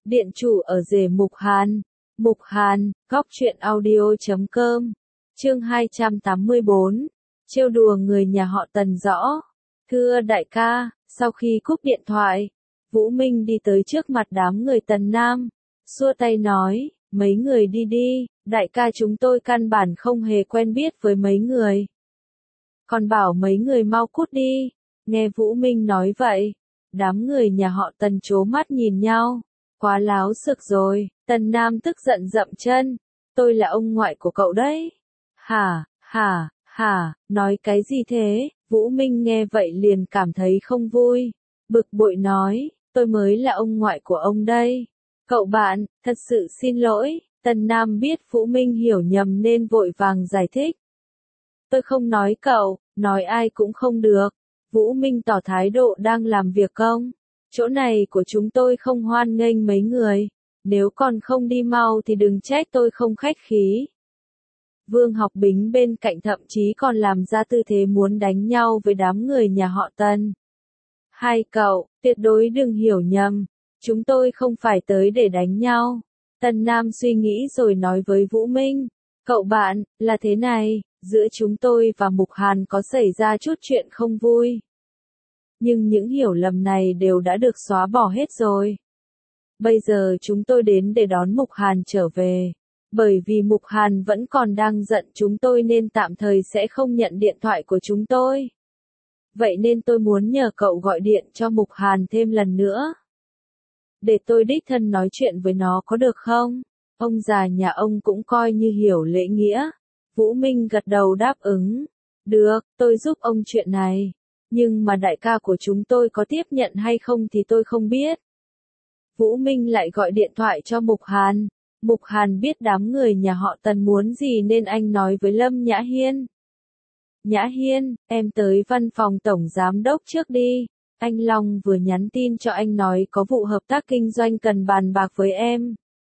Điện chủ ở rể Mục Hàn. Mục Hàn, góc truyện audio.com. Chương 284. Trêu đùa người nhà họ Tần rõ. Thưa đại ca, sau khi cúp điện thoại, Vũ Minh đi tới trước mặt đám người Tần Nam, xua tay nói, mấy người đi đi, đại ca chúng tôi căn bản không hề quen biết với mấy người. Còn bảo mấy người mau cút đi. Nghe Vũ Minh nói vậy, đám người nhà họ Tần trố mắt nhìn nhau. Quá láo xực rồi. Tần Nam tức giận dậm chân. Tôi là ông ngoại của cậu đấy. Hả, nói cái gì thế? Vũ Minh nghe vậy liền cảm thấy không vui. Bực bội nói, tôi mới là ông ngoại của ông đây. Cậu bạn, thật sự xin lỗi. Tần Nam biết Vũ Minh hiểu nhầm nên vội vàng giải thích. Tôi không nói cậu, nói ai cũng không được. Vũ Minh tỏ thái độ đang làm việc công. Chỗ này của chúng tôi không hoan nghênh mấy người. Nếu còn không đi mau thì đừng trách tôi không khách khí. Vương Học Bính bên cạnh thậm chí còn làm ra tư thế muốn đánh nhau với đám người nhà họ Tần. Hai cậu, tuyệt đối đừng hiểu nhầm. Chúng tôi không phải tới để đánh nhau. Tần Nam suy nghĩ rồi nói với Vũ Minh. Cậu bạn, là thế này, giữa chúng tôi và Mục Hàn có xảy ra chút chuyện không vui. Nhưng những hiểu lầm này đều đã được xóa bỏ hết rồi. Bây giờ chúng tôi đến để đón Mục Hàn trở về. Bởi vì Mục Hàn vẫn còn đang giận chúng tôi nên tạm thời sẽ không nhận điện thoại của chúng tôi. Vậy nên tôi muốn nhờ cậu gọi điện cho Mục Hàn thêm lần nữa. Để tôi đích thân nói chuyện với nó có được không? Ông già nhà ông cũng coi như hiểu lễ nghĩa. Vũ Minh gật đầu đáp ứng. Được, tôi giúp ông chuyện này. Nhưng mà đại ca của chúng tôi có tiếp nhận hay không thì tôi không biết. Vũ Minh lại gọi điện thoại cho Mục Hàn. Mục Hàn biết đám người nhà họ Tần muốn gì nên anh nói với Lâm Nhã Hiên. Nhã Hiên, em tới văn phòng tổng giám đốc trước đi. Anh Long vừa nhắn tin cho anh nói có vụ hợp tác kinh doanh cần bàn bạc với em.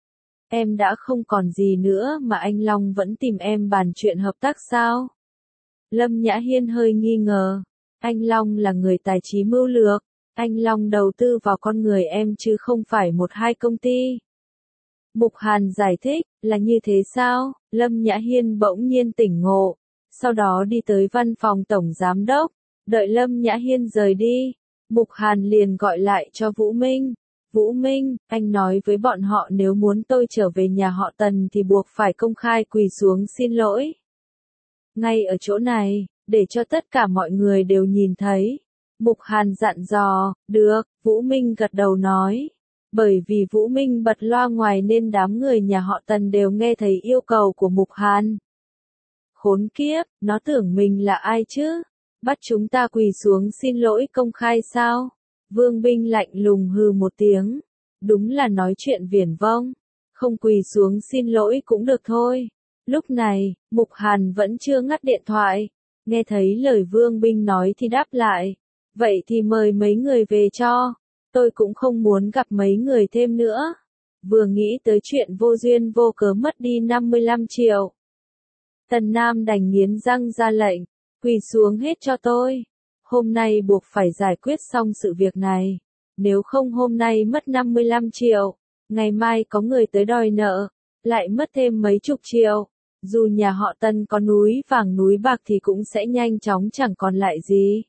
Em đã không còn gì nữa mà anh Long vẫn tìm em bàn chuyện hợp tác sao? Lâm Nhã Hiên hơi nghi ngờ. Anh Long là người tài trí mưu lược. Anh Long đầu tư vào con người em chứ không phải một hai công ty. Mục Hàn giải thích, là như thế sao? Lâm Nhã Hiên bỗng nhiên tỉnh ngộ. Sau đó đi tới văn phòng tổng giám đốc. Đợi Lâm Nhã Hiên rời đi. Mục Hàn liền gọi lại cho Vũ Minh. Vũ Minh, anh nói với bọn họ nếu muốn tôi trở về nhà họ Tần thì buộc phải công khai quỳ xuống xin lỗi. Ngay ở chỗ này, để cho tất cả mọi người đều nhìn thấy. Mục Hàn dặn dò, được, Vũ Minh gật đầu nói. Bởi vì Vũ Minh bật loa ngoài nên đám người nhà họ Tần đều nghe thấy yêu cầu của Mục Hàn. Khốn kiếp, nó tưởng mình là ai chứ? Bắt chúng ta quỳ xuống xin lỗi công khai sao? Vương Binh lạnh lùng hừ một tiếng. Đúng là nói chuyện viển vông. Không quỳ xuống xin lỗi cũng được thôi. Lúc này, Mục Hàn vẫn chưa ngắt điện thoại. Nghe thấy lời Vương Binh nói thì đáp lại. Vậy thì mời mấy người về cho. Tôi cũng không muốn gặp mấy người thêm nữa. Vừa nghĩ tới chuyện vô duyên vô cớ mất đi 55 triệu. Tần Nam đành nghiến răng ra lệnh. Quỳ xuống hết cho tôi. Hôm nay buộc phải giải quyết xong sự việc này. Nếu không hôm nay mất 55 triệu. Ngày mai có người tới đòi nợ. Lại mất thêm mấy chục triệu. Dù nhà họ Tần có núi vàng núi bạc thì cũng sẽ nhanh chóng chẳng còn lại gì.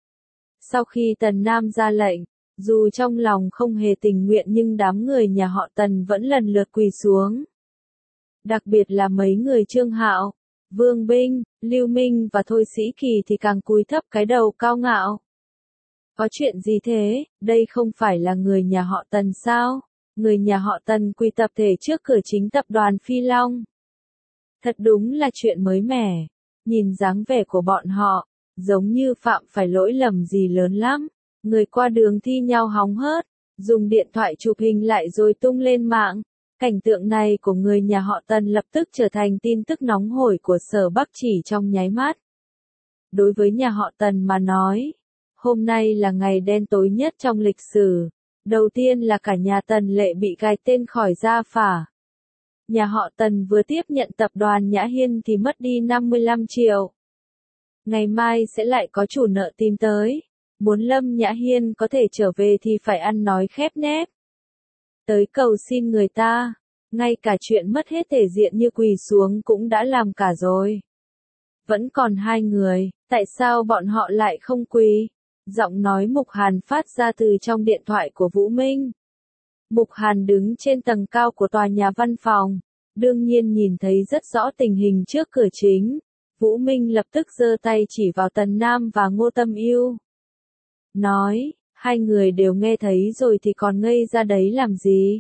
Sau khi Tần Nam ra lệnh, dù trong lòng không hề tình nguyện nhưng đám người nhà họ Tần vẫn lần lượt quỳ xuống. Đặc biệt là mấy người Trương Hạo, Vương Binh, Lưu Minh và Thôi Sĩ Kỳ thì càng cúi thấp cái đầu cao ngạo. Có chuyện gì thế, đây không phải là người nhà họ Tần sao? Người nhà họ Tần quỳ tập thể trước cửa chính tập đoàn Phi Long. Thật đúng là chuyện mới mẻ. Nhìn dáng vẻ của bọn họ, giống như phạm phải lỗi lầm gì lớn lắm. Người qua đường thi nhau hóng hớt, dùng điện thoại chụp hình lại rồi tung lên mạng. Cảnh tượng này của người nhà họ Tần lập tức trở thành tin tức nóng hổi của Sở Bắc chỉ trong nháy mắt. Đối với nhà họ Tần mà nói, hôm nay là ngày đen tối nhất trong lịch sử. Đầu tiên là cả nhà Tần Lệ bị gài tên khỏi gia phả. Nhà họ Tần vừa tiếp nhận tập đoàn Nhã Hiên thì mất đi 55 triệu. Ngày mai sẽ lại có chủ nợ tìm tới. Muốn Lâm Nhã Hiên có thể trở về thì phải ăn nói khép nép. tới cầu xin người ta, ngay cả chuyện mất hết thể diện như quỳ xuống cũng đã làm cả rồi. Vẫn còn 2 người, tại sao bọn họ lại không quỳ? Giọng nói Mục Hàn phát ra từ trong điện thoại của Vũ Minh. Mục Hàn đứng trên tầng cao của tòa nhà văn phòng, đương nhiên nhìn thấy rất rõ tình hình trước cửa chính. Vũ Minh lập tức giơ tay chỉ vào Tần Nam và Ngô Tâm Ưu. Nói, 2 người đều nghe thấy rồi thì còn ngây ra đấy làm gì?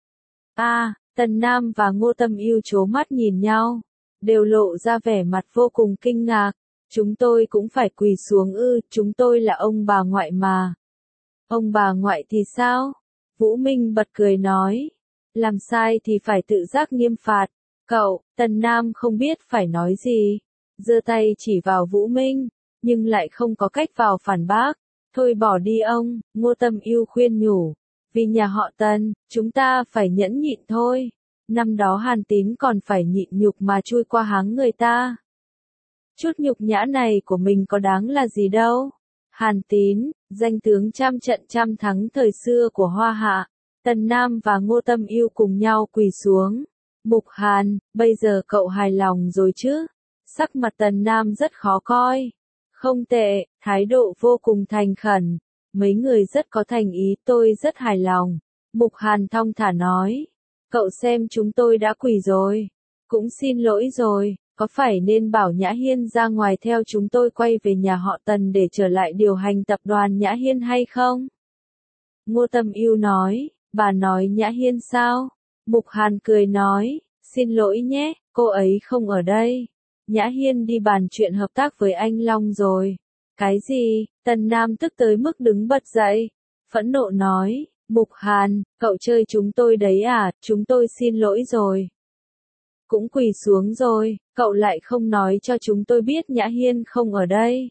Tần Nam và Ngô Tâm Ưu trố mắt nhìn nhau, đều lộ ra vẻ mặt vô cùng kinh ngạc. Chúng tôi cũng phải quỳ xuống ư? Chúng tôi là ông bà ngoại mà. Ông bà ngoại thì sao? Vũ Minh bật cười nói. Làm sai thì phải tự giác nghiêm phạt. Cậu, Tần Nam không biết phải nói gì. Giơ tay chỉ vào Vũ Minh, nhưng lại không có cách vào phản bác. Thôi bỏ đi ông, Ngô Tâm Ưu khuyên nhủ. Vì nhà họ Tần, chúng ta phải nhẫn nhịn thôi. Năm đó Hàn Tín còn phải nhịn nhục mà chui qua háng người ta. Chút nhục nhã này của mình có đáng là gì đâu. Hàn Tín, danh tướng trăm trận trăm thắng thời xưa của Hoa Hạ. Tần Nam và Ngô Tâm Ưu cùng nhau quỳ xuống. Mục Hàn, bây giờ cậu hài lòng rồi chứ? Sắc mặt Tần Nam rất khó coi. Không tệ, thái độ vô cùng thành khẩn. Mấy người rất có thành ý, tôi rất hài lòng. Mục Hàn thong thả nói. Cậu xem chúng tôi đã quỳ rồi. Cũng xin lỗi rồi, có phải nên bảo Nhã Hiên ra ngoài theo chúng tôi quay về nhà họ Tần để trở lại điều hành tập đoàn Nhã Hiên hay không? Ngô Tâm Ưu nói, bà nói Nhã Hiên sao? Mục Hàn cười nói, xin lỗi nhé, cô ấy không ở đây. Nhã Hiên đi bàn chuyện hợp tác với anh Long rồi. Cái gì? Tần Nam tức tới mức đứng bật dậy. Phẫn nộ nói, Mục Hàn, cậu chơi chúng tôi đấy à, chúng tôi xin lỗi rồi. Cũng quỳ xuống rồi, cậu lại không nói cho chúng tôi biết Nhã Hiên không ở đây.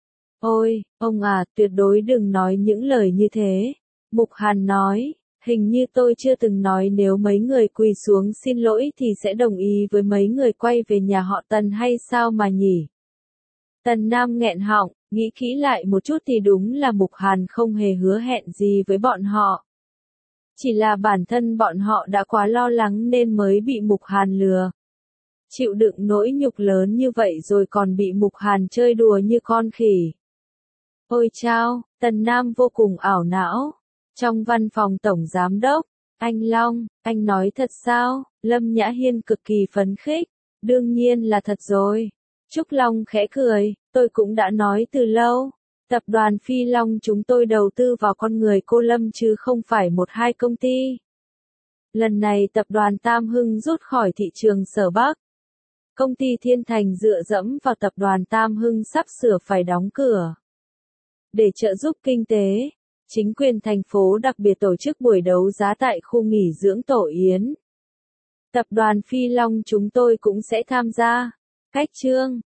Ôi, ông à, tuyệt đối đừng nói những lời như thế. Mục Hàn nói, hình như tôi chưa từng nói nếu mấy người quỳ xuống xin lỗi thì sẽ đồng ý với mấy người quay về nhà họ Tần hay sao mà nhỉ? Tần Nam nghẹn họng, nghĩ kỹ lại một chút thì đúng là Mục Hàn không hề hứa hẹn gì với bọn họ. Chỉ là bản thân bọn họ đã quá lo lắng nên mới bị Mục Hàn lừa. Chịu đựng nỗi nhục lớn như vậy rồi còn bị Mục Hàn chơi đùa như con khỉ. Ôi chao, Tần Nam vô cùng ảo não. Trong văn phòng tổng giám đốc, anh Long, anh nói thật sao? Lâm Nhã Hiên cực kỳ phấn khích. Đương nhiên là thật rồi. Trúc Long khẽ cười, tôi cũng đã nói từ lâu. Tập đoàn Phi Long chúng tôi đầu tư vào con người cô Lâm chứ không phải 1-2 công ty. Lần này tập đoàn Tam Hưng rút khỏi thị trường Sở Bắc. Công ty Thiên Thành dựa dẫm vào tập đoàn Tam Hưng sắp sửa phải đóng cửa. Để trợ giúp kinh tế, chính quyền thành phố đặc biệt tổ chức buổi đấu giá tại khu nghỉ dưỡng Tổ Yến. Tập đoàn Phi Long chúng tôi cũng sẽ tham gia. Cách chương